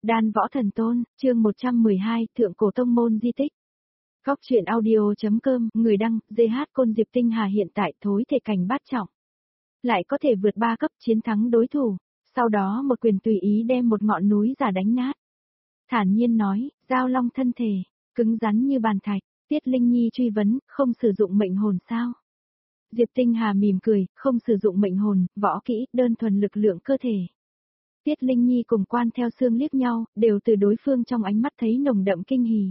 Đan Võ Thần Tôn, chương 112, Thượng Cổ Tông Môn Di Tích. Góc truyện audio.com, người đăng, GH Côn Diệp Tinh Hà hiện tại thối thể cảnh bát trọng. Lại có thể vượt 3 cấp chiến thắng đối thủ, sau đó một quyền tùy ý đem một ngọn núi giả đánh nát. Thản nhiên nói, Giao Long thân thể, cứng rắn như bàn thạch. Tiết Linh Nhi truy vấn, không sử dụng mệnh hồn sao? Diệp Tinh Hà mỉm cười, không sử dụng mệnh hồn, võ kỹ, đơn thuần lực lượng cơ thể. Tiết Linh Nhi cùng Quan Theo Xương liếc nhau, đều từ đối phương trong ánh mắt thấy nồng đậm kinh hỉ.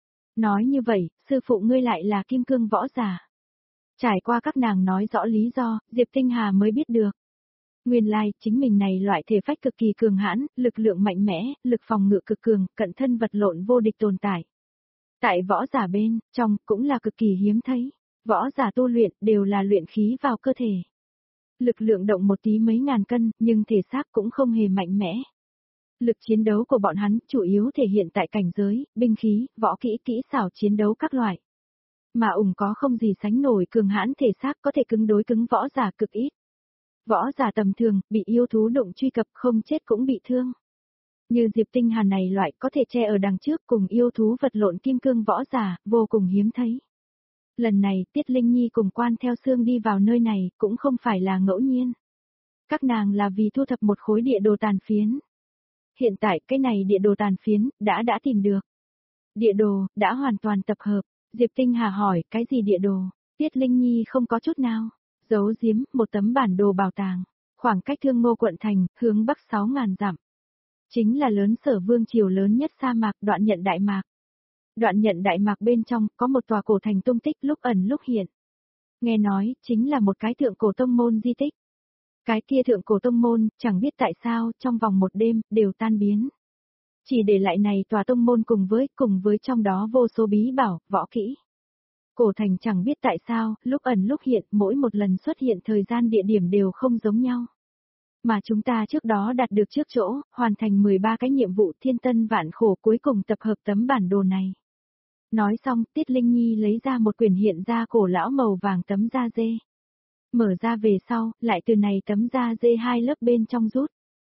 Nói như vậy, sư phụ ngươi lại là kim cương võ giả. Trải qua các nàng nói rõ lý do, Diệp Tinh Hà mới biết được. Nguyên lai, chính mình này loại thể phách cực kỳ cường hãn, lực lượng mạnh mẽ, lực phòng ngự cực cường, cận thân vật lộn vô địch tồn tại. Tại võ giả bên, trong, cũng là cực kỳ hiếm thấy. Võ giả tu luyện, đều là luyện khí vào cơ thể. Lực lượng động một tí mấy ngàn cân, nhưng thể xác cũng không hề mạnh mẽ. Lực chiến đấu của bọn hắn, chủ yếu thể hiện tại cảnh giới, binh khí, võ kỹ, kỹ xảo chiến đấu các loại. Mà có không gì sánh nổi cường hãn thể xác có thể cứng đối cứng võ giả cực ít. Võ giả tầm thường, bị yêu thú đụng truy cập không chết cũng bị thương. Như Diệp Tinh Hà này loại có thể che ở đằng trước cùng yêu thú vật lộn kim cương võ giả, vô cùng hiếm thấy. Lần này, Tiết Linh Nhi cùng Quan Theo Xương đi vào nơi này, cũng không phải là ngẫu nhiên. Các nàng là vì thu thập một khối địa đồ tàn phiến. Hiện tại, cái này địa đồ tàn phiến, đã tìm được. Địa đồ, đã hoàn toàn tập hợp. Diệp Tinh Hà hỏi, cái gì địa đồ? Tiết Linh Nhi không có chút nào. Giấu giếm, một tấm bản đồ bảo tàng. Khoảng cách Thương Ngô quận thành, hướng bắc 6.000 dặm. Chính là lớn Sở Vương triều lớn nhất sa mạc, Đoạn Nhận Đại Mạc. Đoạn Nhận Đại Mạc bên trong, có một tòa cổ thành tung tích lúc ẩn lúc hiện. Nghe nói, chính là một cái thượng cổ tông môn di tích. Cái kia thượng cổ tông môn, chẳng biết tại sao, trong vòng một đêm, đều tan biến. Chỉ để lại này tòa tông môn cùng với trong đó vô số bí bảo, võ kỹ. Cổ thành chẳng biết tại sao, lúc ẩn lúc hiện, mỗi một lần xuất hiện thời gian địa điểm đều không giống nhau. Mà chúng ta trước đó đạt được trước chỗ, hoàn thành 13 cái nhiệm vụ thiên tân vạn khổ cuối cùng tập hợp tấm bản đồ này. Nói xong, Tiết Linh Nhi lấy ra một quyển hiện ra cổ lão màu vàng tấm da dê. Mở ra về sau, lại từ này tấm da dê 2 lớp bên trong rút.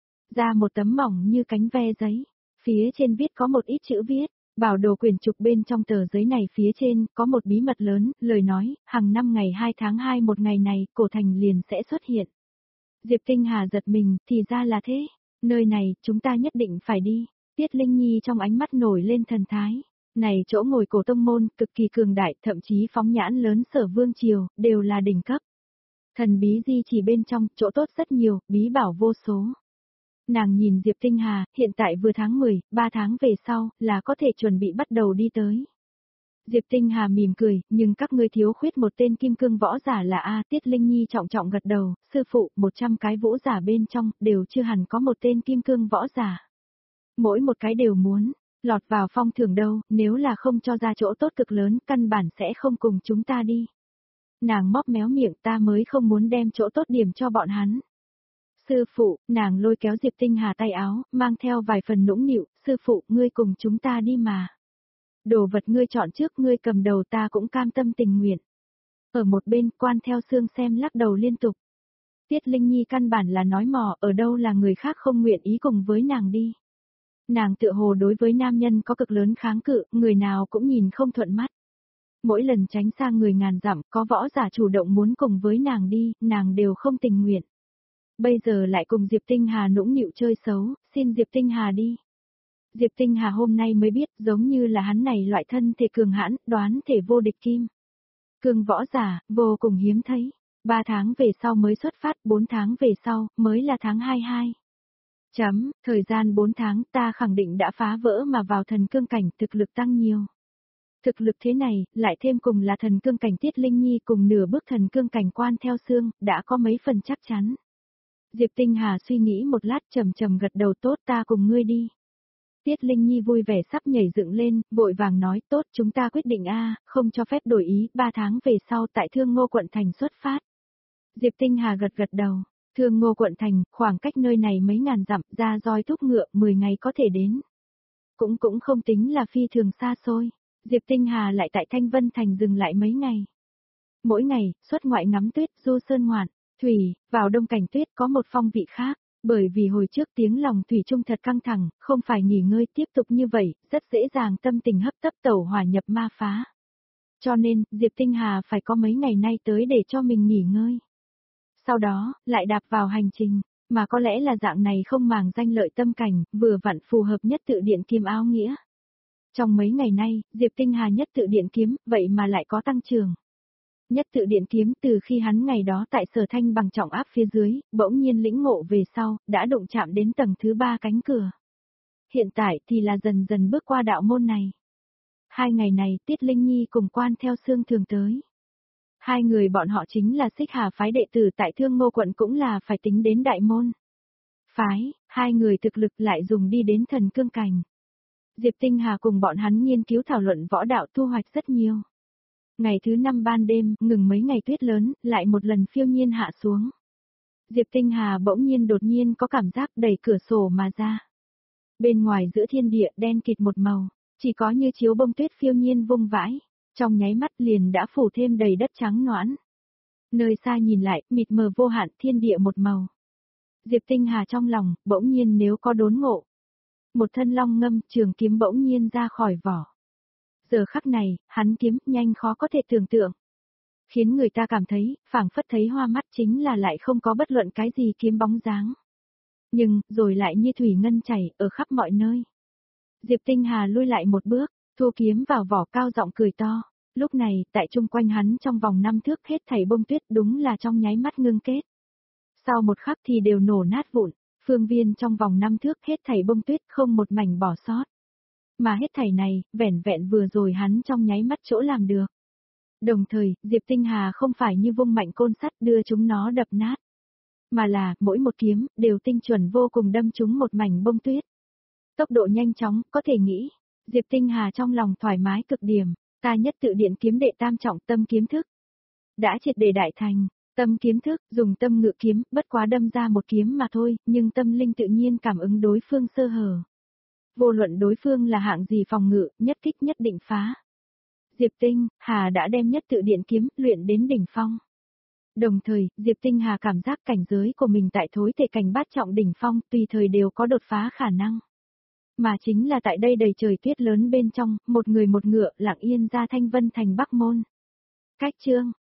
Ra một tấm mỏng như cánh ve giấy. Phía trên viết có một ít chữ viết. Bảo đồ quyển trục bên trong tờ giấy này phía trên, có một bí mật lớn, lời nói, hàng năm ngày 2 tháng 2 một ngày này, cổ thành liền sẽ xuất hiện. Diệp Tinh Hà giật mình, thì ra là thế. Nơi này, chúng ta nhất định phải đi. Tiết Linh Nhi trong ánh mắt nổi lên thần thái. Này chỗ ngồi cổ tông môn, cực kỳ cường đại, thậm chí phóng nhãn lớn Sở Vương triều, đều là đỉnh cấp. Thần bí di chỉ bên trong, chỗ tốt rất nhiều, bí bảo vô số. Nàng nhìn Diệp Tinh Hà, hiện tại vừa tháng 10, 3 tháng về sau, là có thể chuẩn bị bắt đầu đi tới. Diệp Tinh Hà mỉm cười, nhưng các ngươi thiếu khuyết một tên kim cương võ giả là A. Tiết Linh Nhi trọng trọng gật đầu, sư phụ, 100 cái vũ giả bên trong, đều chưa hẳn có một tên kim cương võ giả. Mỗi một cái đều muốn, lọt vào phong thưởng đâu, nếu là không cho ra chỗ tốt cực lớn, căn bản sẽ không cùng chúng ta đi. Nàng móc méo miệng, ta mới không muốn đem chỗ tốt điểm cho bọn hắn. Sư phụ, nàng lôi kéo Diệp Tinh Hà tay áo, mang theo vài phần nũng nịu, sư phụ, ngươi cùng chúng ta đi mà. Đồ vật ngươi chọn trước, ngươi cầm đầu, ta cũng cam tâm tình nguyện. Ở một bên, Quan Theo Xương xem lắc đầu liên tục. Tiết Linh Nhi căn bản là nói mò, ở đâu là người khác không nguyện ý cùng với nàng đi. Nàng tựa hồ đối với nam nhân có cực lớn kháng cự, người nào cũng nhìn không thuận mắt. Mỗi lần tránh xa người ngàn dặm, có võ giả chủ động muốn cùng với nàng đi, nàng đều không tình nguyện. Bây giờ lại cùng Diệp Tinh Hà nũng nịu chơi xấu, xin Diệp Tinh Hà đi. Diệp Tinh Hà hôm nay mới biết, giống như là hắn này loại thân thể cường hãn, đoán thể vô địch kim. Cường võ giả, vô cùng hiếm thấy. 3 tháng về sau mới xuất phát, 4 tháng về sau, mới là tháng 22. Thời gian 4 tháng, ta khẳng định đã phá vỡ mà vào thần cương cảnh, thực lực tăng nhiều. Thực lực thế này, lại thêm cùng là thần cương cảnh Tiết Linh Nhi cùng nửa bước thần cương cảnh Quan Theo Xương, đã có mấy phần chắc chắn. Diệp Tinh Hà suy nghĩ một lát, trầm gật đầu, tốt, ta cùng ngươi đi. Tiết Linh Nhi vui vẻ sắp nhảy dựng lên, vội vàng nói, tốt, chúng ta quyết định không cho phép đổi ý, 3 tháng về sau tại Thương Ngô quận thành xuất phát. Diệp Tinh Hà gật đầu, Thương Ngô quận thành, khoảng cách nơi này mấy ngàn dặm, ra roi thúc ngựa, 10 ngày có thể đến. Cũng không tính là phi thường xa xôi. Diệp Tinh Hà lại tại Thanh Vân thành dừng lại mấy ngày. Mỗi ngày, xuất ngoại ngắm tuyết, du sơn ngoạn, thủy, vào đông cảnh tuyết có một phong vị khác. Bởi vì hồi trước tiếng lòng thủy chung thật căng thẳng, không phải nghỉ ngơi tiếp tục như vậy, rất dễ dàng tâm tình hấp tấp tẩu hỏa nhập ma phá. Cho nên, Diệp Tinh Hà phải có mấy ngày nay tới để cho mình nghỉ ngơi. Sau đó, lại đạp vào hành trình, mà có lẽ là dạng này không màng danh lợi tâm cảnh, vừa vặn phù hợp nhất tự điện kiếm áo nghĩa. Trong mấy ngày nay, Diệp Tinh Hà nhất tự điện kiếm, vậy mà lại có tăng trưởng. Nhất tự điện kiếm từ khi hắn ngày đó tại Sở Thanh bằng trọng áp phía dưới, bỗng nhiên lĩnh ngộ về sau, đã đụng chạm đến tầng thứ 3 cánh cửa. Hiện tại thì là dần dần bước qua đạo môn này. 2 ngày này Tiết Linh Nhi cùng Quan Theo Xương thường tới. 2 người bọn họ chính là Xích Hà phái đệ tử tại Thương Ngô quận cũng là phải tính đến đại môn. Phái, 2 người thực lực lại dùng đi đến thần cương cảnh. Diệp Tinh Hà cùng bọn hắn nghiên cứu thảo luận võ đạo thu hoạch rất nhiều. Ngày thứ 5 ban đêm, ngừng mấy ngày tuyết lớn, lại một lần phiêu nhiên hạ xuống. Diệp Tinh Hà bỗng nhiên đột nhiên có cảm giác đẩy cửa sổ mà ra. Bên ngoài giữa thiên địa đen kịt một màu, chỉ có như chiếu bông tuyết phiêu nhiên vung vãi, trong nháy mắt liền đã phủ thêm đầy đất trắng noãn. Nơi xa nhìn lại, mịt mờ vô hạn thiên địa một màu. Diệp Tinh Hà trong lòng, bỗng nhiên nếu có đốn ngộ. Một thân long ngâm trường kiếm bỗng nhiên ra khỏi vỏ. Giờ khắc này, hắn kiếm nhanh khó có thể tưởng tượng. Khiến người ta cảm thấy, phảng phất thấy hoa mắt chính là lại không có bất luận cái gì kiếm bóng dáng. Nhưng, rồi lại như thủy ngân chảy, ở khắp mọi nơi. Diệp Tinh Hà lui lại một bước, thu kiếm vào vỏ cao giọng cười to. Lúc này, tại chung quanh hắn trong vòng 5 thước hết thảy bông tuyết đúng là trong nháy mắt ngưng kết. Sau một khắc thì đều nổ nát vụn, phương viên trong vòng 5 thước hết thảy bông tuyết không một mảnh bỏ sót. Mà hết thảy này, vẻn vẹn vừa rồi hắn trong nháy mắt chỗ làm được. Đồng thời, Diệp Tinh Hà không phải như vung mạnh côn sắt đưa chúng nó đập nát. Mà là, mỗi một kiếm, đều tinh chuẩn vô cùng đâm trúng một mảnh bông tuyết. Tốc độ nhanh chóng, có thể nghĩ. Diệp Tinh Hà trong lòng thoải mái cực điểm, ta nhất tự điện kiếm đệ tam trọng tâm kiếm thức. Đã triệt để đại thành, tâm kiếm thức, dùng tâm ngự kiếm, bất quá đâm ra một kiếm mà thôi, nhưng tâm linh tự nhiên cảm ứng đối phương sơ hở. Vô luận đối phương là hạng gì phòng ngự, nhất kích nhất định phá. Diệp Tinh Hà đã đem nhất tự điện kiếm luyện đến đỉnh phong. Đồng thời, Diệp Tinh Hà cảm giác cảnh giới của mình tại thối thể cảnh bát trọng đỉnh phong tùy thời đều có đột phá khả năng. Mà chính là tại đây đầy trời tuyết lớn bên trong, một người một ngựa lặng yên ra Thanh Vân thành Bắc Môn. Cách chương